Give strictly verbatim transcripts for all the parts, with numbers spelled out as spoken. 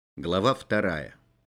Глава вторая.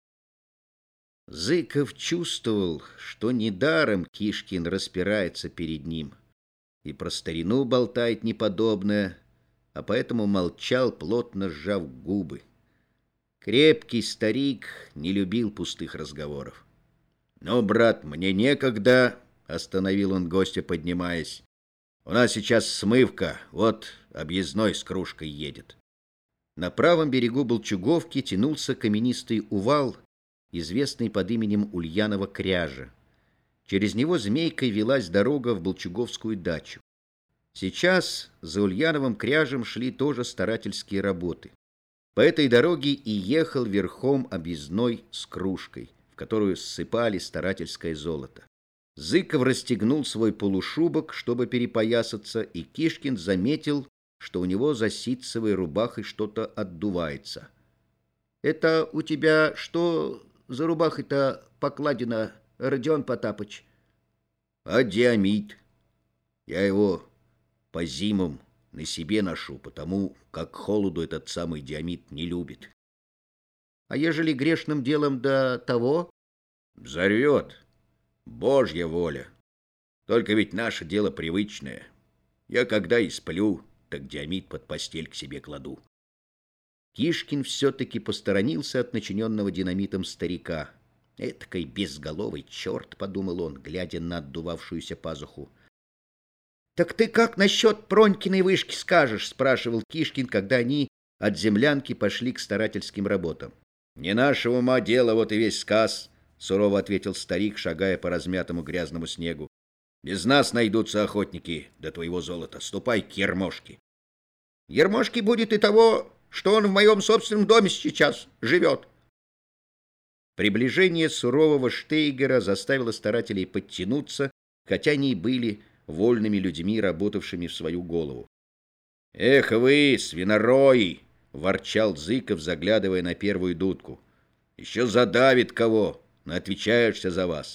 Зыков чувствовал, что недаром Кишкин распирается перед ним и про старину болтает неподобное, а поэтому молчал, плотно сжав губы. Крепкий старик не любил пустых разговоров. «Ну, брат, мне некогда», — остановил он гостя, поднимаясь. «У нас сейчас смывка, вот объездной с кружкой едет». На правом берегу Болчуговки тянулся каменистый увал, известный под именем Ульянова кряжа. Через него змейкой велась дорога в Болчуговскую дачу. Сейчас за Ульяновым кряжем шли тоже старательские работы. По этой дороге и ехал верхом объездной с кружкой, в которую ссыпали старательское золото. Зыков расстегнул свой полушубок, чтобы перепоясаться, и Кишкин заметил, что у него за ситцевой рубахой что-то отдувается. «Это у тебя что за рубахой-то покладено, Родион Потапыч?» «А диамид. Я его по зимам на себе ношу, потому как холоду этот самый диамид не любит». «А ежели грешным делом до того?» «Взорвет. Божья воля. Только ведь наше дело привычное. Я когда и сплю, так диамид под постель к себе кладу». Кишкин все-таки посторонился от начиненного динамитом старика. «Этакой безголовый черт», — подумал он, глядя на отдувавшуюся пазуху. «Так ты как насчет Пронькиной вышки скажешь?» — спрашивал Кишкин, когда они от землянки пошли к старательским работам. «Не нашего ума дело, вот и весь сказ», — сурово ответил старик, шагая по размятому грязному снегу. «Без нас найдутся охотники до твоего золота. Ступай к Ермошке». «Ермошке будет и того, что он в моем собственном доме сейчас живет». Приближение сурового Штейгера заставило старателей подтянуться, хотя они и были вольными людьми, работавшими в свою голову. «Эх вы, свинорои!» — ворчал Зыков, заглядывая на первую дудку. «Еще задавит кого, но отвечаешься за вас».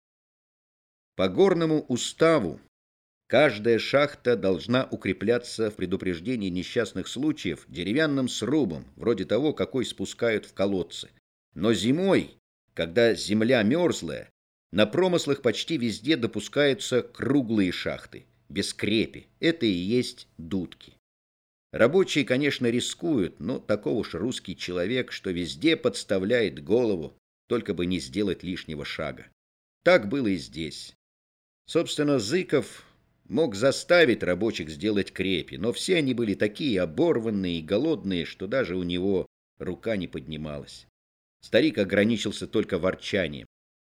По горному уставу каждая шахта должна укрепляться в предупреждении несчастных случаев деревянным срубом, вроде того, какой спускают в колодцы. Но зимой, когда земля мерзлая, на промыслах почти везде допускаются круглые шахты, без крепи. Это и есть дудки. Рабочие, конечно, рискуют, но таков уж русский человек, что везде подставляет голову, только бы не сделать лишнего шага. Так было и здесь. Собственно, Зыков мог заставить рабочих сделать крепи, но все они были такие оборванные и голодные, что даже у него рука не поднималась. Старик ограничился только ворчанием.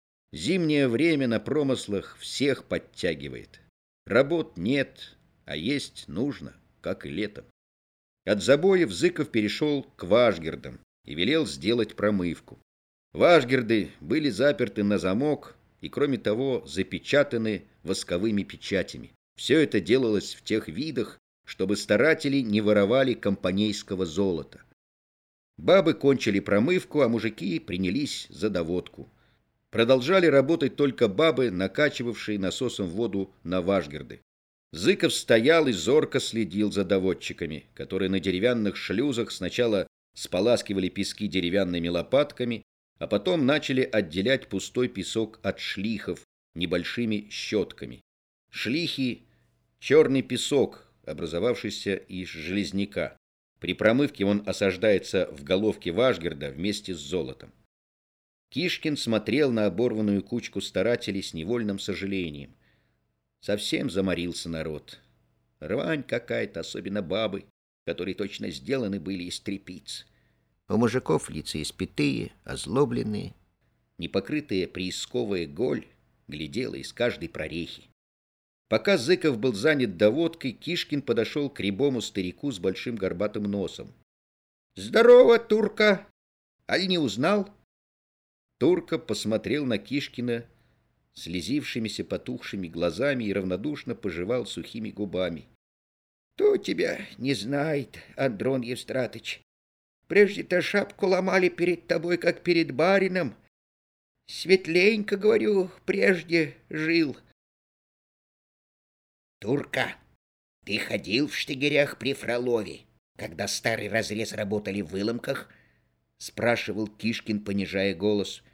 Зимнее время на промыслах всех подтягивает. Работ нет, а есть нужно, как и летом. От забоев Зыков перешел к вашгердам и велел сделать промывку. Вашгерды были заперты на замок и, кроме того, запечатаны восковыми печатями. Все это делалось в тех видах, чтобы старатели не воровали компанейского золота. Бабы кончили промывку, а мужики принялись за доводку. Продолжали работать только бабы, накачивавшие насосом воду на вашгерды. Зыков стоял и зорко следил за доводчиками, которые на деревянных шлюзах сначала споласкивали пески деревянными лопатками, а потом начали отделять пустой песок от шлихов небольшими щетками. Шлихи — черный песок, образовавшийся из железняка. При промывке он осаждается в головке вашгерда вместе с золотом. Кишкин смотрел на оборванную кучку старателей с невольным сожалением. Совсем заморился народ. Рвань какая-то, особенно бабы, которые точно сделаны были из тряпиц. У мужиков лица испитые, озлобленные. Непокрытая приисковая голь глядела из каждой прорехи. Пока Зыков был занят доводкой, Кишкин подошел к рябому старику с большим горбатым носом. «Здорово, Турка! Аль не узнал?» Турка посмотрел на Кишкина слезившимися потухшими глазами и равнодушно пожевал сухими губами. «Кто тебя не знает, Андрон Евстратыч? Прежде-то шапку ломали перед тобой, как перед барином. Светленько, говорю, прежде жил». «Турка, ты ходил в штыгерях при Фролове, когда старый разрез работали в выломках?» — спрашивал Кишкин, понижая голос.